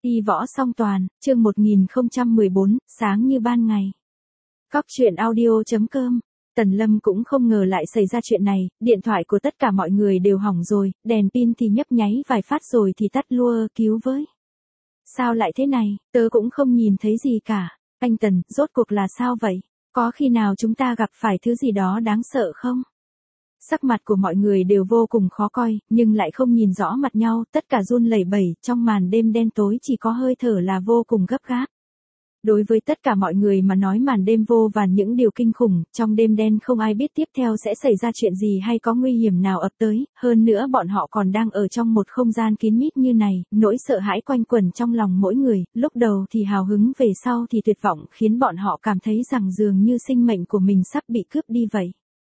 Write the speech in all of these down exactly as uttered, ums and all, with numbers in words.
Y võ song toàn, chương một nghìn không trăm mười bốn, sáng như ban ngày. Cóc truyện audio chấm com. Tần Lâm cũng không ngờ lại xảy ra chuyện này, điện thoại của tất cả mọi người đều hỏng rồi, đèn pin thì nhấp nháy vài phát rồi thì tắt lua, cứu với. Sao lại thế này, tớ cũng không nhìn thấy gì cả. Anh Tần, rốt cuộc là sao vậy? Có khi nào chúng ta gặp phải thứ gì đó đáng sợ không? Sắc mặt của mọi người đều vô cùng khó coi, nhưng lại không nhìn rõ mặt nhau, tất cả run lẩy bẩy, trong màn đêm đen tối chỉ có hơi thở là vô cùng gấp gáp. Đối với tất cả mọi người mà nói màn đêm vô vàn những điều kinh khủng, trong đêm đen không ai biết tiếp theo sẽ xảy ra chuyện gì hay có nguy hiểm nào ập tới, hơn nữa bọn họ còn đang ở trong một không gian kín mít như này, nỗi sợ hãi quanh quẩn trong lòng mỗi người, lúc đầu thì hào hứng, về sau thì tuyệt vọng, khiến bọn họ cảm thấy rằng dường như sinh mệnh của mình sắp bị cướp đi vậy.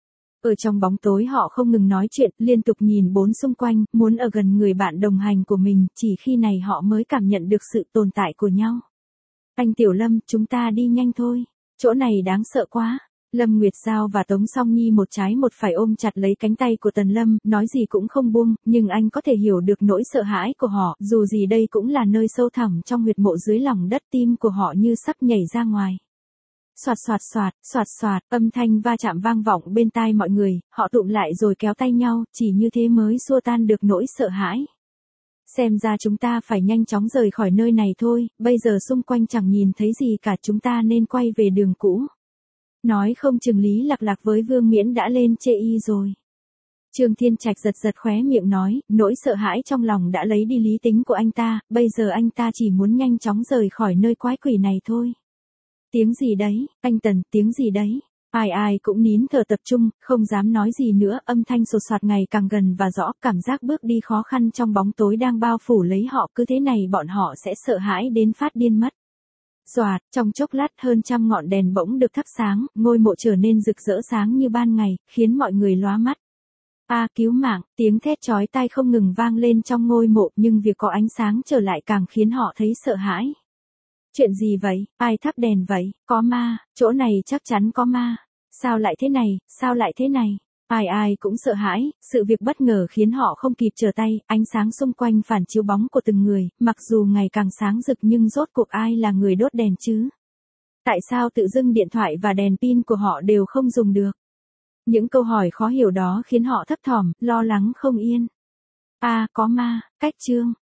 Ở trong bóng tối họ không ngừng nói chuyện, liên tục nhìn bốn xung quanh, muốn ở gần người bạn đồng hành của mình, chỉ khi này họ mới cảm nhận được sự tồn tại của nhau. Anh Tiểu Lâm, chúng ta đi nhanh thôi, chỗ này đáng sợ quá. Lâm Nguyệt Giao và Tống Song Nhi một trái một phải ôm chặt lấy cánh tay của Tần Lâm, nói gì cũng không buông, nhưng anh có thể hiểu được nỗi sợ hãi của họ, dù gì đây cũng là nơi sâu thẳm trong huyệt mộ dưới lòng đất, tim của họ như sắp nhảy ra ngoài. Soạt soạt soạt, soạt soạt, âm thanh va chạm vang vọng bên tai mọi người, họ tụm lại rồi kéo tay nhau, chỉ như thế mới xua tan được nỗi sợ hãi. Xem ra chúng ta phải nhanh chóng rời khỏi nơi này thôi, bây giờ xung quanh chẳng nhìn thấy gì cả, chúng ta nên quay về đường cũ. Nói không chừng Lý Lạc Lạc với Vương Miễn đã lên chê y rồi. Trương Thiên Trạch giật giật khóe miệng nói, nỗi sợ hãi trong lòng đã lấy đi lý tính của anh ta, bây giờ anh ta chỉ muốn nhanh chóng rời khỏi nơi quái quỷ này thôi. Tiếng gì đấy, anh Tần, tiếng gì đấy? Ai ai cũng nín thở tập trung, không dám nói gì nữa, âm thanh sột soạt ngày càng gần và rõ, cảm giác bước đi khó khăn trong bóng tối đang bao phủ lấy họ, cứ thế này bọn họ sẽ sợ hãi đến phát điên mất. Doạt, trong chốc lát hơn trăm ngọn đèn bỗng được thắp sáng, ngôi mộ trở nên rực rỡ sáng như ban ngày, khiến mọi người lóa mắt. A, cứu mạng, tiếng thét chói tai không ngừng vang lên trong ngôi mộ, nhưng việc có ánh sáng trở lại càng khiến họ thấy sợ hãi. Chuyện gì vậy, ai thắp đèn vậy, có ma, chỗ này chắc chắn có ma. Sao lại thế này, sao lại thế này? Ai ai cũng sợ hãi, sự việc bất ngờ khiến họ không kịp trở tay, ánh sáng xung quanh phản chiếu bóng của từng người, mặc dù ngày càng sáng rực nhưng rốt cuộc ai là người đốt đèn chứ? Tại sao tự dưng điện thoại và đèn pin của họ đều không dùng được? Những câu hỏi khó hiểu đó khiến họ thấp thỏm, lo lắng không yên. A, có ma, cách chương,